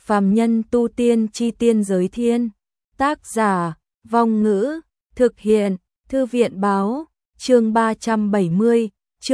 Phàm nhân tu tiên chi tiên giới thiên. Tác giả, Vong Ngữ, thực hiện, Thư viện báo, chương 370,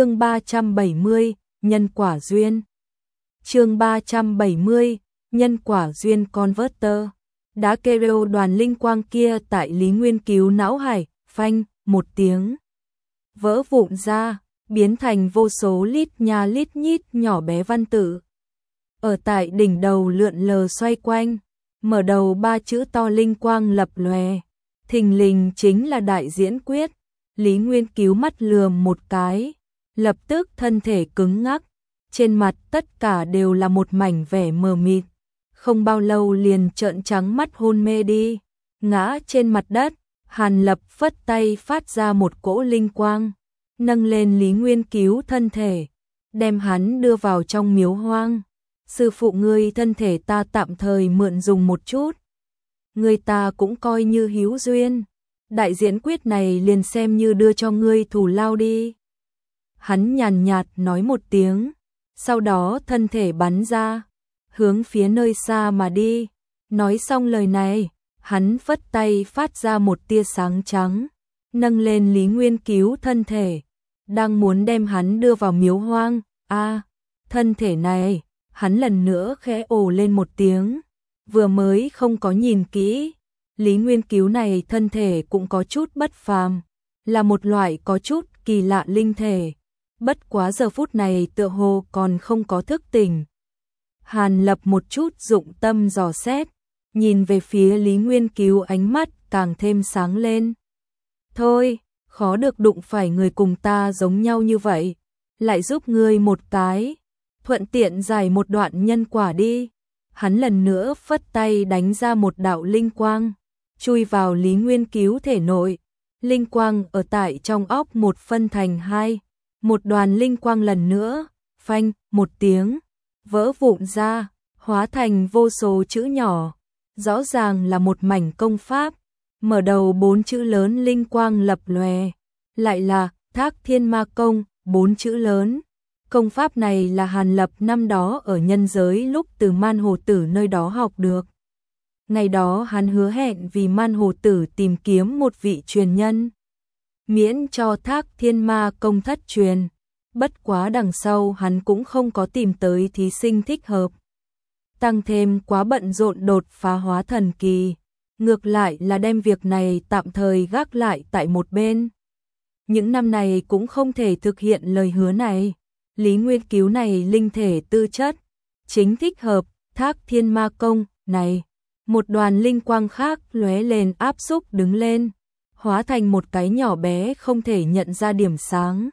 nhân quả duyên. Chương 370, nhân quả duyên converter. Đá kêu đoàn linh quang kia tại Lý Nguyên Cứu não hải, phanh, một tiếng. Vỡ vụn ra, biến thành vô số lít nha lít nhít nhỏ bé văn tự. Ở tại đỉnh đầu lượn lờ xoay quanh, mở đầu ba chữ to linh quang lập lòe. Thình lình chính là đại diễn quyết. Lý Nguyên Cứu mắt lườm một cái, lập tức thân thể cứng ngắc, trên mặt tất cả đều là một mảnh vẻ mờ mịt. Không bao lâu liền trợn trắng mắt hôn mê đi, ngã trên mặt đất. Hàn Lập phất tay phát ra một cỗ linh quang, nâng lên Lý Nguyên Cứu thân thể, đem hắn đưa vào trong miếu hoang. Sư phụ ngươi thân thể ta tạm thời mượn dùng một chút, người ta cũng coi như hữu duyên, đại diễn quyết này liền xem như đưa cho ngươi thù lao đi. Hắn nhàn nhạt nói một tiếng, sau đó thân thể bắn ra, hướng phía nơi xa mà đi. Nói xong lời này, hắn phất tay phát ra một tia sáng trắng, nâng lên Lý Nguyên Cứu thân thể, đang muốn đem hắn đưa vào miếu hoang. Thân thể này, hắn lần nữa khẽ ồ lên một tiếng, vừa mới không có nhìn kỹ, Lý Nguyên Cứu này thân thể cũng có chút bất phàm, là một loại có chút kỳ lạ linh thể, bất quá giờ phút này tựa hồ còn không có thức tỉnh. Hàn Lập một chút dụng tâm dò xét, nhìn về phía Lý Nguyên Cứu, ánh mắt càng thêm sáng lên. Thôi, khó được đụng phải người cùng ta giống nhau như vậy, lại giúp ngươi một cái, thuận tiện giải một đoạn nhân quả đi. Hắn lần nữa phất tay đánh ra một đạo linh quang, chui vào Lý Nguyên Cứu thể nội. Linh quang ở tại trong óc một phân thành hai, một đoàn linh quang lần nữa, phanh, một tiếng, vỡ vụn ra, hóa thành vô số chữ nhỏ. Rõ ràng là một mảnh công pháp, mở đầu 4 chữ lớn linh quang lập lòe, lại là Thác Thiên Ma Công, 4 chữ lớn. Công pháp này là Hàn Lập năm đó ở nhân giới lúc từ Man Hồ Tử nơi đó học được. Ngày đó hắn hứa hẹn vì Man Hồ Tử tìm kiếm một vị truyền nhân, miễn cho Thác Thiên Ma Công thất truyền. Bất quá đằng sau hắn cũng không có tìm tới thí sinh thích hợp. Tăng thêm quá bận rộn đột phá hóa thần kỳ, ngược lại là đem việc này tạm thời gác lại tại một bên. Những năm này cũng không thể thực hiện lời hứa này. Lý Nguyên Cứu này linh thể tư chất chính thích hợp Thác Thiên Ma Công này. Một đoàn linh quang khác lóe lên áp xúc đứng lên, hóa thành một cái nhỏ bé không thể nhận ra điểm sáng.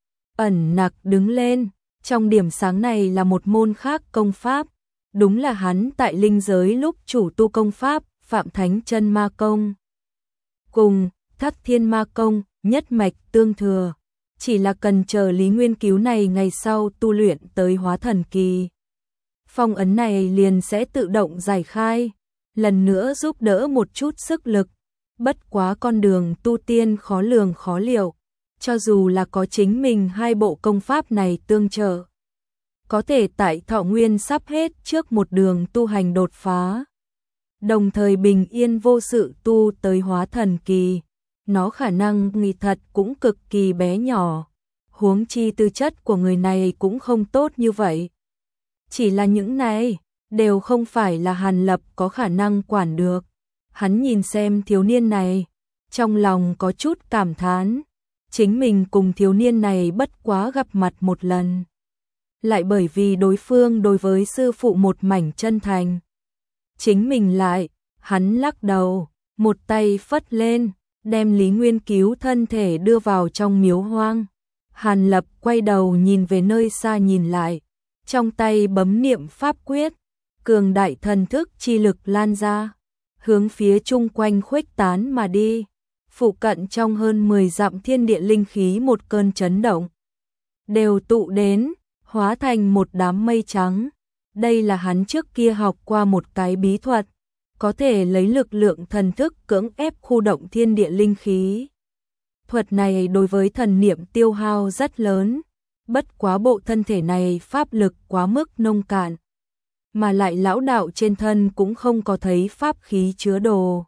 Ẩn nặc đứng lên, trong điểm sáng này là một môn khác công pháp. Đúng là hắn tại linh giới lúc chủ tu công pháp Phạm Thánh Chân Ma Công. Cùng Thác Thiên Ma Công nhất mạch tương thừa, chỉ là cần chờ Lý Nguyên Cứu này ngày sau tu luyện tới hóa thần kỳ, phong ấn này liền sẽ tự động giải khai, lần nữa giúp đỡ một chút sức lực. Bất quá con đường tu tiên khó lường khó liệu, cho dù là có chính mình hai bộ công pháp này tương trợ, có thể tại thọ nguyên sắp hết trước một đường tu hành đột phá, đồng thời bình yên vô sự tu tới hóa thần kỳ, nó khả năng nghi thật cũng cực kỳ bé nhỏ. Huống chi tư chất của người này cũng không tốt như vậy. Chỉ là những này đều không phải là Hàn Lập có khả năng quản được. Hắn nhìn xem thiếu niên này, trong lòng có chút cảm thán. Chính mình cùng thiếu niên này bất quá gặp mặt một lần, lại bởi vì đối phương đối với sư phụ một mảnh chân thành. Chính mình lại, hắn lắc đầu, một tay phất lên, đem Lý Nguyên Cứu thân thể đưa vào trong miếu hoang. Hàn Lập quay đầu nhìn về nơi xa nhìn lại, trong tay bấm niệm pháp quyết, cường đại thần thức chi lực lan ra, hướng phía chung quanh khuếch tán mà đi. Phụ cận trong hơn 10 dặm thiên địa linh khí một cơn chấn động, đều tụ đến, hóa thành một đám mây trắng. Đây là hắn trước kia học qua một cái bí thuật, có thể lấy lực lượng thần thức cưỡng ép khu động thiên địa linh khí. Thuật này đối với thần niệm tiêu hao rất lớn, bất quá bộ thân thể này pháp lực quá mức nông cạn, mà lại lão đạo trên thân cũng không có thấy pháp khí chứa đồ.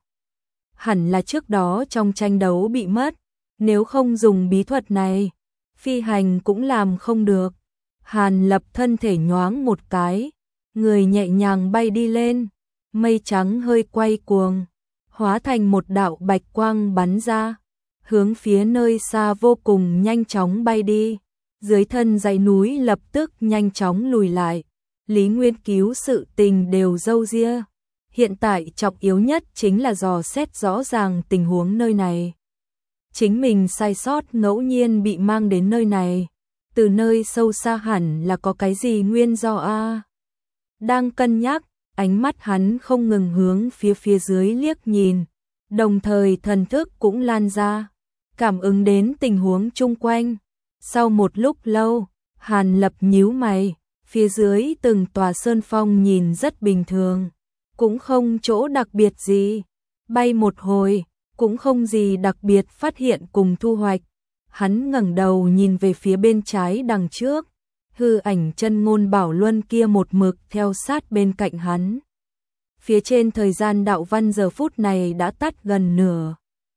Hẳn là trước đó trong tranh đấu bị mất, nếu không dùng bí thuật này, phi hành cũng làm không được. Hàn Lập thân thể nhoáng một cái, người nhẹ nhàng bay đi lên, mây trắng hơi quay cuồng, hóa thành một đạo bạch quang bắn ra, hướng phía nơi xa vô cùng nhanh chóng bay đi. Dưới thân dãy núi lập tức nhanh chóng lùi lại. Lý Nguyên Cứu sự tình đều râu ria. Hiện tại trọng yếu nhất chính là dò xét rõ ràng tình huống nơi này. Chính mình sai sót ngẫu nhiên bị mang đến nơi này. Từ nơi sâu xa hẳn là có cái gì nguyên do a. Đang cân nhắc, ánh mắt hắn không ngừng hướng phía dưới liếc nhìn. Đồng thời thần thức cũng lan ra, cảm ứng đến tình huống chung quanh. Sau một lúc lâu, Hàn Lập nhíu mày, phía dưới từng tòa sơn phong nhìn rất bình thường, cũng không chỗ đặc biệt gì. Bay một hồi, cũng không gì đặc biệt phát hiện cùng thu hoạch. Hắn ngẩng đầu nhìn về phía bên trái đằng trước, hư ảnh Chân Ngôn Bảo Luân kia một mực theo sát bên cạnh hắn. Phía trên thời gian đạo văn giờ phút này đã tắt gần nửa.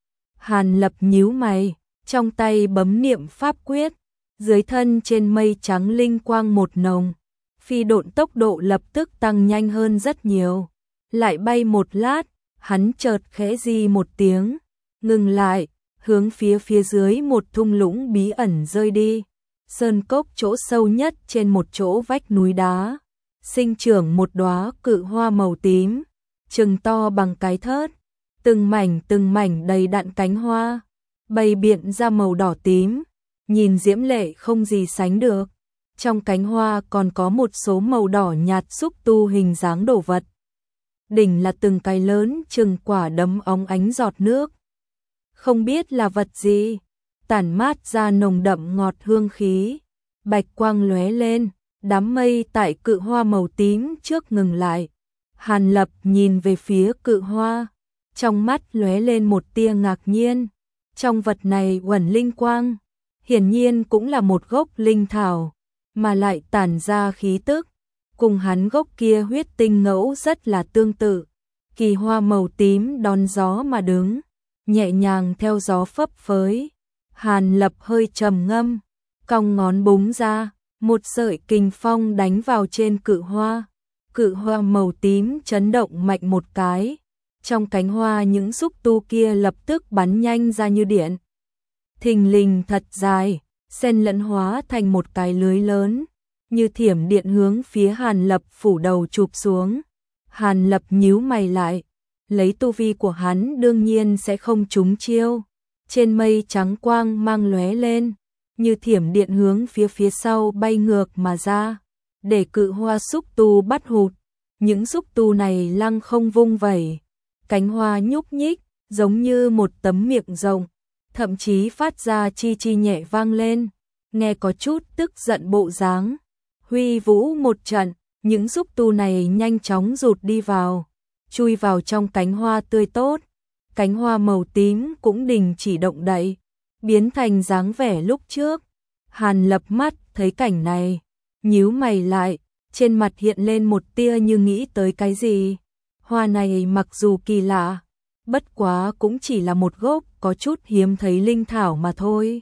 Hàn Lập nhíu mày, trong tay bấm niệm pháp quyết, dưới thân trên mây trắng linh quang một nồng, phi độn tốc độ lập tức tăng nhanh hơn rất nhiều. Lại bay một lát, hắn chợt khẽ di một tiếng, ngừng lại, hướng phía dưới một thung lũng bí ẩn rơi đi. Sơn cốc chỗ sâu nhất trên một chỗ vách núi đá, sinh trưởng một đóa cự hoa màu tím, chừng to bằng cái thớt, từng mảnh đầy đặn cánh hoa, bày biện ra màu đỏ tím, nhìn diễm lệ không gì sánh được. Trong cánh hoa còn có một số màu đỏ nhạt xúc tu hình dáng đồ vật. Đỉnh là từng cái lớn chừng quả đấm óng ánh giọt nước. Không biết là vật gì, tản mát ra nồng đậm ngọt hương khí. Bạch quang lóe lên, đám mây tại cự hoa màu tím trước ngừng lại. Hàn Lập nhìn về phía cự hoa, trong mắt lóe lên một tia ngạc nhiên. Trong vật này uẩn linh quang, hiển nhiên cũng là một gốc linh thảo, mà lại tản ra khí tức, cùng hắn gốc kia huyết tinh ngẫu rất là tương tự. Kỳ hoa màu tím đón gió mà đứng, nhẹ nhàng theo gió phấp phới. Hàn Lập hơi trầm ngâm, cong ngón búng ra, một sợi kình phong đánh vào trên cự hoa. Cự hoa màu tím chấn động mạnh một cái, trong cánh hoa những xúc tu kia lập tức bắn nhanh ra như điện. Thình lình thật dài, xen lẫn hóa thành một cái lưới lớn, như thiểm điện hướng phía Hàn Lập phủ đầu chụp xuống. Hàn Lập nhíu mày lại, lấy tu vi của hắn đương nhiên sẽ không trúng chiêu. Trên mây trắng quang mang lóe lên, như thiểm điện hướng phía sau bay ngược mà ra, để cự hoa xúc tu bắt hụt. Những xúc tu này lăng không vung vẩy, cánh hoa nhúc nhích, giống như một tấm miệng rộng, thậm chí phát ra chi chi nhẹ vang lên, nghe có chút tức giận bộ dáng. Huy vũ một trận, những xúc tu này nhanh chóng rụt đi vào, chui vào trong cánh hoa tươi tốt. Cánh hoa màu tím cũng đình chỉ động đậy, biến thành dáng vẻ lúc trước. Hàn Lập mắt thấy cảnh này, nhíu mày lại, trên mặt hiện lên một tia như nghĩ tới cái gì. Hoa này mặc dù kỳ lạ, bất quá cũng chỉ là một gốc có chút hiếm thấy linh thảo mà thôi.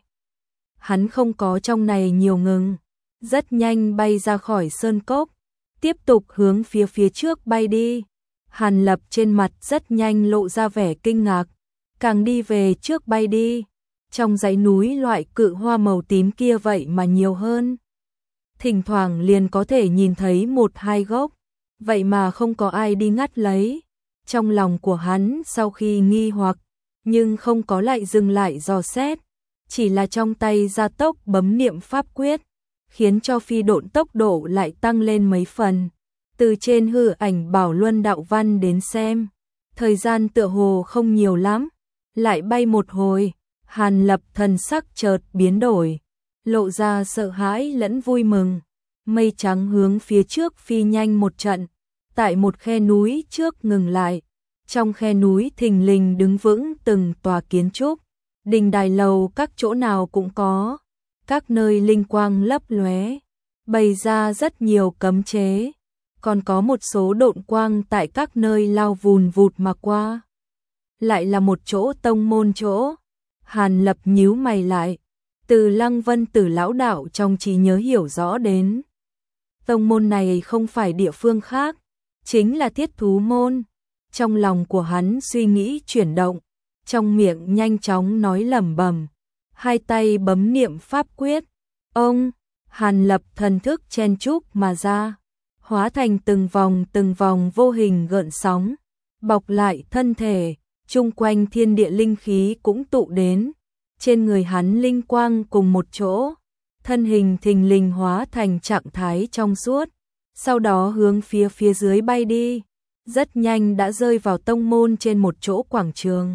Hắn không có trong này nhiều ngừng, rất nhanh bay ra khỏi sơn cốc, tiếp tục hướng phía trước bay đi. Hàn Lập trên mặt rất nhanh lộ ra vẻ kinh ngạc, càng đi về trước bay đi, trong dãy núi loại cự hoa màu tím kia vậy mà nhiều hơn. Thỉnh thoảng liền có thể nhìn thấy một hai gốc, vậy mà không có ai đi ngắt lấy. Trong lòng của hắn sau khi nghi hoặc, nhưng không có lại dừng lại dò xét, chỉ là trong tay gia tốc bấm niệm pháp quyết, khiến cho phi độn tốc độ lại tăng lên mấy phần. Từ trên hư ảnh Bảo Luân đạo văn đến xem, thời gian tựa hồ không nhiều lắm, lại bay một hồi. Hàn Lập thần sắc chợt biến đổi, lộ ra sợ hãi lẫn vui mừng. Mây trắng hướng phía trước phi nhanh một trận, tại một khe núi trước ngừng lại. Trong khe núi thình lình đứng vững từng tòa kiến trúc, đình đài lầu các chỗ nào cũng có, các nơi linh quang lấp lóe, bày ra rất nhiều cấm chế. còn có một số độn quang tại các nơi lao vùn vụt mà qua. Lại là một chỗ tông môn chỗ. Hàn Lập nhíu mày lại, từ Lăng Vân Tử lão đạo trong trí nhớ hiểu rõ đến. Tông môn này không phải địa phương khác, chính là Thiết Thú môn. Trong lòng của hắn suy nghĩ chuyển động, trong miệng nhanh chóng nói lẩm bẩm, hai tay bấm niệm pháp quyết. Ông, Hàn Lập thần thức chen chúc mà ra, hóa thành từng vòng vô hình gợn sóng, bọc lại thân thể, chung quanh thiên địa linh khí cũng tụ đến, trên người hắn linh quang cùng một chỗ, thân hình thình lình hóa thành trạng thái trong suốt, sau đó hướng phía dưới bay đi, rất nhanh đã rơi vào tông môn trên một chỗ quảng trường.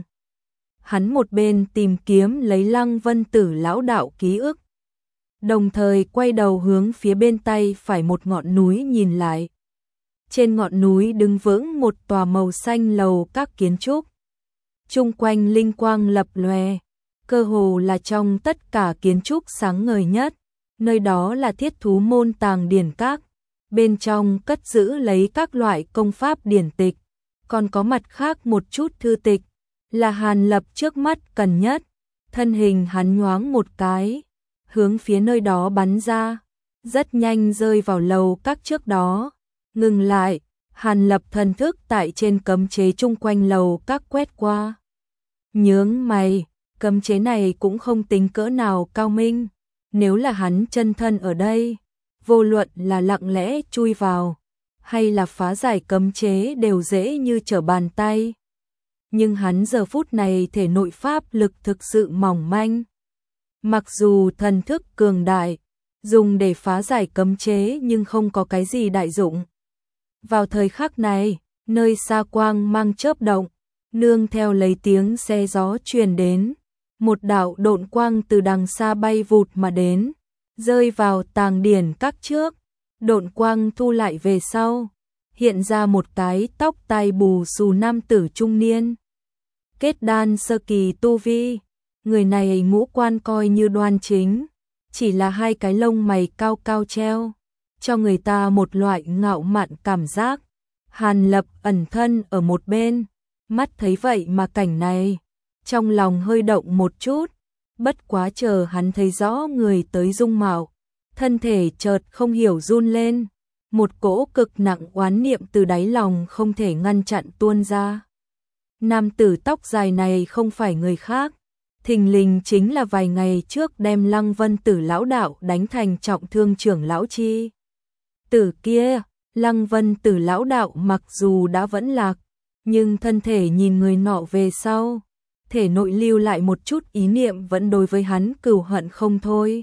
Hắn một bên tìm kiếm lấy Lăng Vân Tử lão đạo ký ức, đồng thời quay đầu hướng phía bên tay phải một ngọn núi nhìn lại. Trên ngọn núi đứng vững một tòa màu xanh lầu các kiến trúc. Chung quanh linh quang lập lòe, cơ hồ là trong tất cả kiến trúc sáng ngời nhất. Nơi đó là Thiết Thú môn tàng điển các. Bên trong cất giữ lấy các loại công pháp điển tịch. Còn có mặt khác một chút thư tịch, là Hàn Lập trước mắt cần nhất. Thân hình hắn nhoáng một cái, hướng phía nơi đó bắn ra, rất nhanh rơi vào lầu các trước đó. Ngừng lại, Hàn Lập thần thức tại trên cấm chế chung quanh lầu các quét qua. Nhướng mày, cấm chế này cũng không tính cỡ nào cao minh. Nếu là hắn chân thân ở đây, vô luận là lặng lẽ chui vào, hay là phá giải cấm chế đều dễ như trở bàn tay. Nhưng hắn giờ phút này thể nội pháp lực thực sự mỏng manh. Mặc dù thần thức cường đại, dùng để phá giải cấm chế nhưng không có cái gì đại dụng. Vào thời khắc này, nơi xa quang mang chớp động, nương theo lấy tiếng xe gió truyền đến, một đạo độn quang từ đằng xa bay vụt mà đến, rơi vào tàng điển các trước. Độn quang thu lại về sau, hiện ra một cái tóc tai bù xù nam tử trung niên. Kết đan sơ kỳ tu vi, người này ngũ quan coi như đoan chính, chỉ là hai cái lông mày cao cao treo, cho người ta một loại ngạo mạn cảm giác. Hàn Lập ẩn thân ở một bên, mắt thấy vậy mà cảnh này, trong lòng hơi động một chút, bất quá chờ hắn thấy rõ người tới dung mạo, thân thể chợt không hiểu run lên, một cỗ cực nặng oán niệm từ đáy lòng không thể ngăn chặn tuôn ra. Nam tử tóc dài này không phải người khác, thình lình chính là vài ngày trước đem Lăng Vân Tử lão đạo đánh thành trọng thương trưởng lão chi. Tử kia, Lăng Vân Tử lão đạo mặc dù đã vẫn lạc, nhưng thân thể nhìn người nọ về sau, thể nội lưu lại một chút ý niệm vẫn đối với hắn cừu hận không thôi.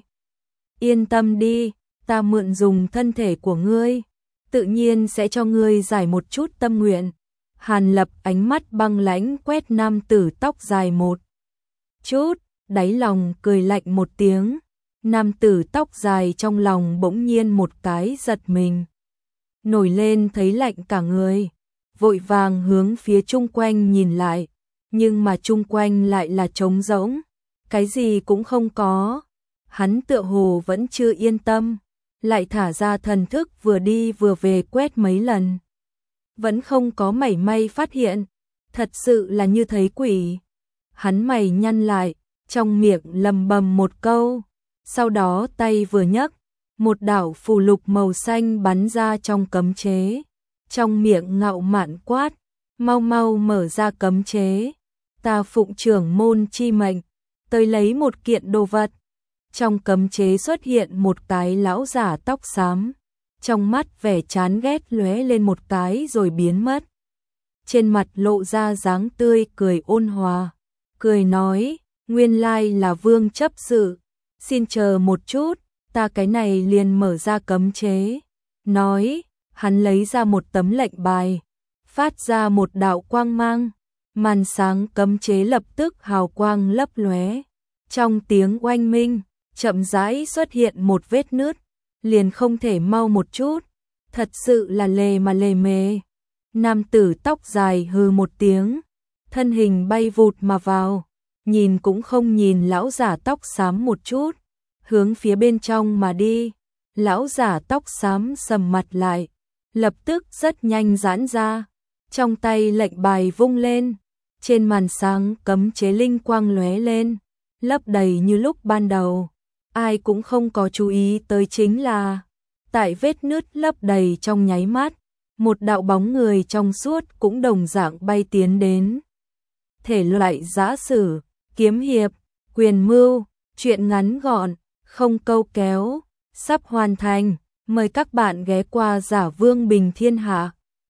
Yên tâm đi, ta mượn dùng thân thể của ngươi, tự nhiên sẽ cho ngươi giải một chút tâm nguyện. Hàn Lập ánh mắt băng lãnh quét nam tử tóc dài một chút, đáy lòng cười lạnh một tiếng. Nam tử tóc dài trong lòng bỗng nhiên một cái giật mình, nổi lên thấy lạnh cả người, vội vàng hướng phía chung quanh nhìn lại, nhưng mà chung quanh lại là trống rỗng, cái gì cũng không có. Hắn tựa hồ vẫn chưa yên tâm, lại thả ra thần thức vừa đi vừa về quét mấy lần, vẫn không có mảy may phát hiện, thật sự là như thấy quỷ. Hắn mày nhăn lại, trong miệng lầm bầm một câu, sau đó tay vừa nhấc, một đạo phù lục màu xanh bắn ra trong cấm chế, trong miệng ngạo mạn quát, mau mau mở ra cấm chế, ta phụng trưởng môn chi mệnh, tới lấy một kiện đồ vật. Trong cấm chế xuất hiện một cái lão giả tóc xám, trong mắt vẻ chán ghét lóe lên một cái rồi biến mất. Trên mặt lộ ra dáng tươi cười ôn hòa, cười nói, nguyên lai là Vương chấp sự, xin chờ một chút, ta cái này liền mở ra cấm chế. Nói, hắn lấy ra một tấm lệnh bài, phát ra một đạo quang mang, màn sáng cấm chế lập tức hào quang lấp lóe. Trong tiếng oanh minh, chậm rãi xuất hiện một vết nứt, liền không thể mau một chút, thật sự là lề mà lề mề. Nam tử tóc dài hừ một tiếng, thân hình bay vụt mà vào, nhìn cũng không nhìn lão giả tóc xám một chút, hướng phía bên trong mà đi. Lão giả tóc xám sầm mặt lại, lập tức rất nhanh giãn ra, trong tay lệnh bài vung lên, trên màn sáng cấm chế linh quang lóe lên, lấp đầy như lúc ban đầu. Ai cũng không có chú ý tới chính là, tại vết nứt lấp đầy trong nháy mắt, một đạo bóng người trong suốt cũng đồng dạng bay tiến đến. Thể loại giã sử, kiếm hiệp, quyền mưu, truyện ngắn gọn, không câu kéo, sắp hoàn thành. Mời các bạn ghé qua Giả Vương Bình Thiên Hạ.